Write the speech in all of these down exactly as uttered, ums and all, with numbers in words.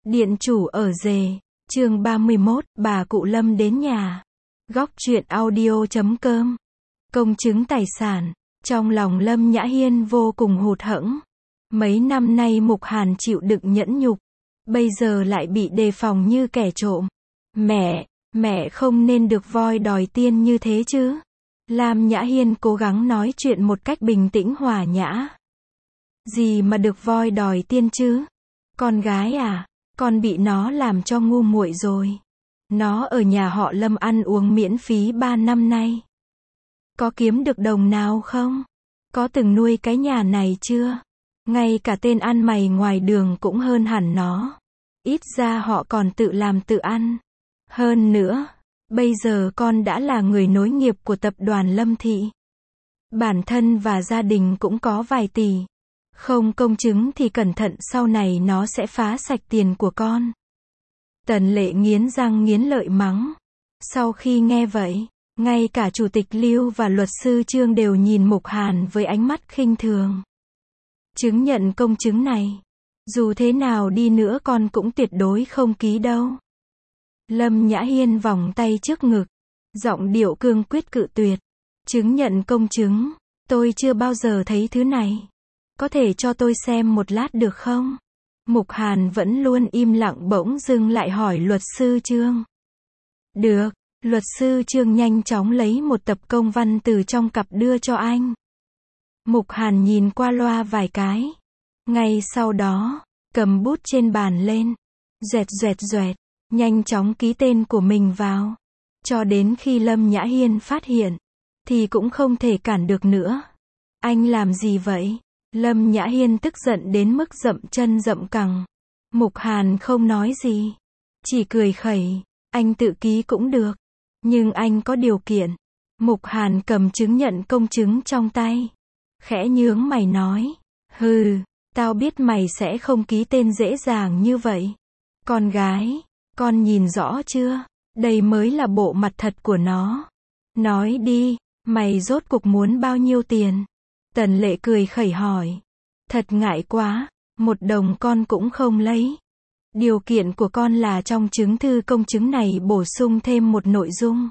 Điện chủ ở rể, chương ba mươi mốt, bà cụ Lâm đến nhà. Góc truyện audio chấm com. Công chứng tài sản. Trong lòng Lâm Nhã Hiên vô cùng hụt hẫng. Mấy năm nay Mục Hàn chịu đựng nhẫn nhục, bây giờ lại bị đề phòng như kẻ trộm. Mẹ, mẹ không nên được voi đòi tiên như thế chứ. Lam Nhã Hiên cố gắng nói chuyện một cách bình tĩnh hòa nhã. Gì mà được voi đòi tiên chứ? Con gái à, con bị nó làm cho ngu muội rồi. Nó ở nhà họ Lâm ăn uống miễn phí ba năm nay. Có kiếm được đồng nào không? Có từng nuôi cái nhà này chưa? Ngay cả tên ăn mày ngoài đường cũng hơn hẳn nó. Ít ra họ còn tự làm tự ăn. Hơn nữa, bây giờ con đã là người nối nghiệp của tập đoàn Lâm Thị. Bản thân và gia đình cũng có vài tỷ. Không công chứng thì cẩn thận sau này nó sẽ phá sạch tiền của con. Tần Lệ nghiến răng nghiến lợi mắng. Sau khi nghe vậy, ngay cả chủ tịch Lưu và luật sư Trương đều nhìn Mục Hàn với ánh mắt khinh thường. Chứng nhận công chứng này, dù thế nào đi nữa con cũng tuyệt đối không ký đâu. Lâm Nhã Hiên vòng tay trước ngực, giọng điệu cương quyết cự tuyệt. Chứng nhận công chứng, tôi chưa bao giờ thấy thứ này. Có thể cho tôi xem một lát được không? Mục Hàn vẫn luôn im lặng bỗng dưng lại hỏi luật sư Trương. Được, luật sư Trương nhanh chóng lấy một tập công văn từ trong cặp đưa cho anh. Mục Hàn nhìn qua loa vài cái. Ngay sau đó, cầm bút trên bàn lên. Doẹt doẹt doẹt, nhanh chóng ký tên của mình vào. Cho đến khi Lâm Nhã Hiên phát hiện, thì cũng không thể cản được nữa. Anh làm gì vậy? Lâm Nhã Hiên tức giận đến mức dậm chân dậm cẳng. Mục Hàn không nói gì, chỉ cười khẩy. Anh tự ký cũng được, nhưng anh có điều kiện. Mục Hàn cầm chứng nhận công chứng trong tay, khẽ nhướng mày nói. Hừ, tao biết mày sẽ không ký tên dễ dàng như vậy. Con gái, con nhìn rõ chưa? Đây mới là bộ mặt thật của nó. Nói đi, mày rốt cuộc muốn bao nhiêu tiền? Tần Lệ cười khẩy hỏi. Thật ngại quá, một đồng con cũng không lấy. Điều kiện của con là trong chứng thư công chứng này bổ sung thêm một nội dung.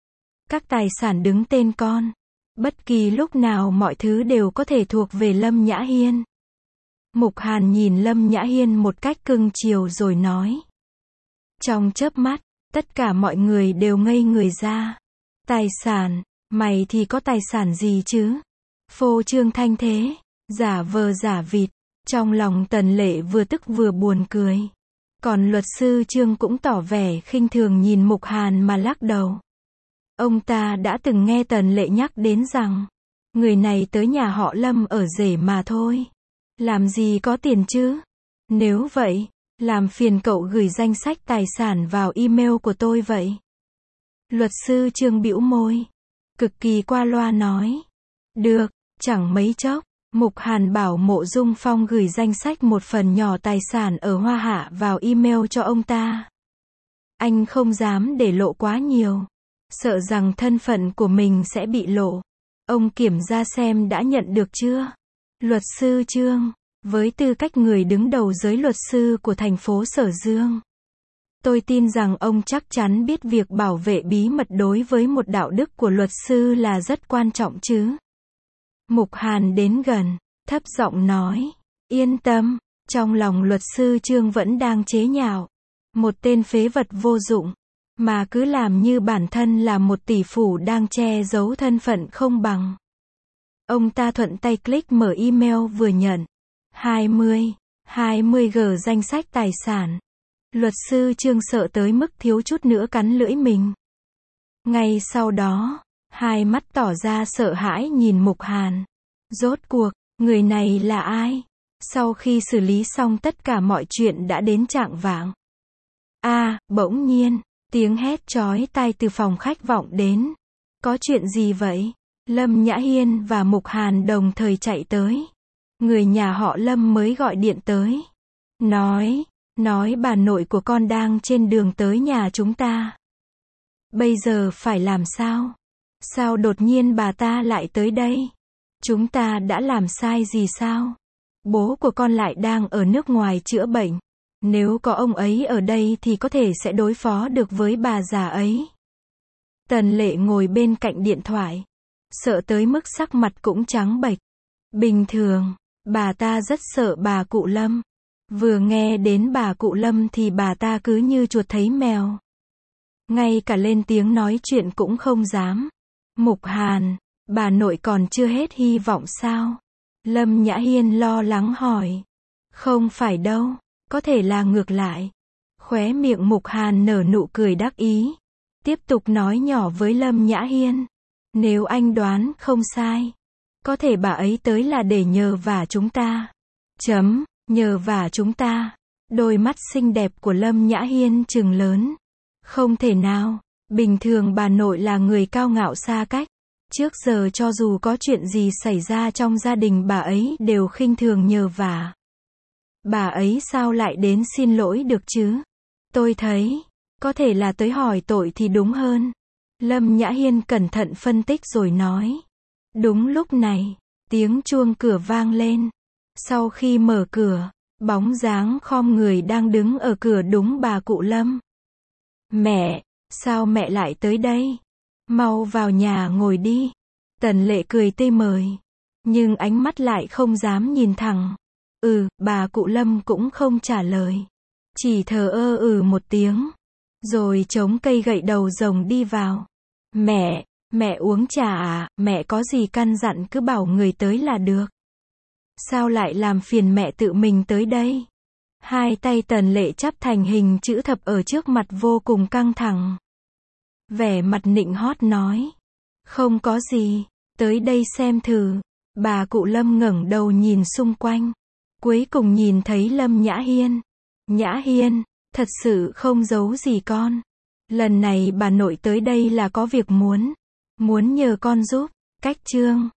Các tài sản đứng tên con. Bất kỳ lúc nào mọi thứ đều có thể thuộc về Lâm Nhã Hiên. Mục Hàn nhìn Lâm Nhã Hiên một cách cưng chiều rồi nói. Trong chớp mắt, tất cả mọi người đều ngây người ra. Tài sản, mày thì có tài sản gì chứ? Phô trương thanh thế, giả vờ giả vịt. Trong lòng Tần Lệ vừa tức vừa buồn cười. Còn luật sư Trương cũng tỏ vẻ khinh thường nhìn Mục Hàn mà lắc đầu. Ông ta đã từng nghe Tần Lệ nhắc đến rằng, người này tới nhà họ Lâm ở rể mà thôi. Làm gì có tiền chứ? Nếu vậy, làm phiền cậu gửi danh sách tài sản vào email của tôi vậy. Luật sư Trương bĩu môi, cực kỳ qua loa nói. Được, chẳng mấy chốc, Mục Hàn bảo Mộ Dung Phong gửi danh sách một phần nhỏ tài sản ở Hoa Hạ vào email cho ông ta. Anh không dám để lộ quá nhiều, sợ rằng thân phận của mình sẽ bị lộ. Ông kiểm tra xem đã nhận được chưa? Luật sư Trương, với tư cách người đứng đầu giới luật sư của thành phố Sở Dương, tôi tin rằng ông chắc chắn biết việc bảo vệ bí mật đối với một đạo đức của luật sư là rất quan trọng chứ. Mục Hàn đến gần, thấp giọng nói. Yên tâm, trong lòng luật sư Trương vẫn đang chế nhạo. Một tên phế vật vô dụng, mà cứ làm như bản thân là một tỷ phú đang che giấu thân phận không bằng. Ông ta thuận tay click mở email vừa nhận. hai mươi, hai mươi G danh sách tài sản. Luật sư Trương sợ tới mức thiếu chút nữa cắn lưỡi mình. Ngay sau đó, hai mắt tỏ ra sợ hãi nhìn Mục Hàn. Rốt cuộc, người này là ai? Sau khi xử lý xong tất cả mọi chuyện đã đến chạng vạng. A, à, bỗng nhiên, tiếng hét chói tai từ phòng khách vọng đến. Có chuyện gì vậy? Lâm Nhã Hiên và Mục Hàn đồng thời chạy tới. Người nhà họ Lâm mới gọi điện tới. Nói, nói bà nội của con đang trên đường tới nhà chúng ta. Bây giờ phải làm sao? Sao đột nhiên bà ta lại tới đây? Chúng ta đã làm sai gì sao? Bố của con lại đang ở nước ngoài chữa bệnh. Nếu có ông ấy ở đây thì có thể sẽ đối phó được với bà già ấy. Tần Lệ ngồi bên cạnh điện thoại, sợ tới mức sắc mặt cũng trắng bệch. Bình thường, bà ta rất sợ bà cụ Lâm. Vừa nghe đến bà cụ Lâm thì bà ta cứ như chuột thấy mèo. Ngay cả lên tiếng nói chuyện cũng không dám. Mục Hàn, bà nội còn chưa hết hy vọng sao? Lâm Nhã Hiên lo lắng hỏi. Không phải đâu, có thể là ngược lại. Khóe miệng Mục Hàn nở nụ cười đắc ý. Tiếp tục nói nhỏ với Lâm Nhã Hiên. Nếu anh đoán không sai, có thể bà ấy tới là để nhờ vả chúng ta. Chấm, nhờ vả chúng ta. Đôi mắt xinh đẹp của Lâm Nhã Hiên trừng lớn. Không thể nào, bình thường bà nội là người cao ngạo xa cách. Trước giờ cho dù có chuyện gì xảy ra trong gia đình bà ấy đều khinh thường nhờ vả. Bà ấy sao lại đến xin lỗi được chứ? Tôi thấy, có thể là tới hỏi tội thì đúng hơn. Lâm Nhã Hiên cẩn thận phân tích rồi nói. Đúng lúc này, tiếng chuông cửa vang lên. Sau khi mở cửa, bóng dáng khom người đang đứng ở cửa đúng bà cụ Lâm. Mẹ, sao mẹ lại tới đây? Mau vào nhà ngồi đi. Tần Lệ cười tươi mời, nhưng ánh mắt lại không dám nhìn thẳng. Ừ, bà cụ Lâm cũng không trả lời. Chỉ thờ ơ ừ một tiếng. Rồi chống cây gậy đầu rồng đi vào. Mẹ, mẹ uống trà à, mẹ có gì căn dặn cứ bảo người tới là được. Sao lại làm phiền mẹ tự mình tới đây? Hai tay Tần Lệ chắp thành hình chữ thập ở trước mặt vô cùng căng thẳng. Vẻ mặt nịnh hót nói. Không có gì, tới đây xem thử. Bà cụ Lâm ngẩng đầu nhìn xung quanh. Cuối cùng nhìn thấy Lâm Nhã Hiên. Nhã Hiên, thật sự không giấu gì con. Lần này bà nội tới đây là có việc muốn. Muốn nhờ con giúp. Cách chương.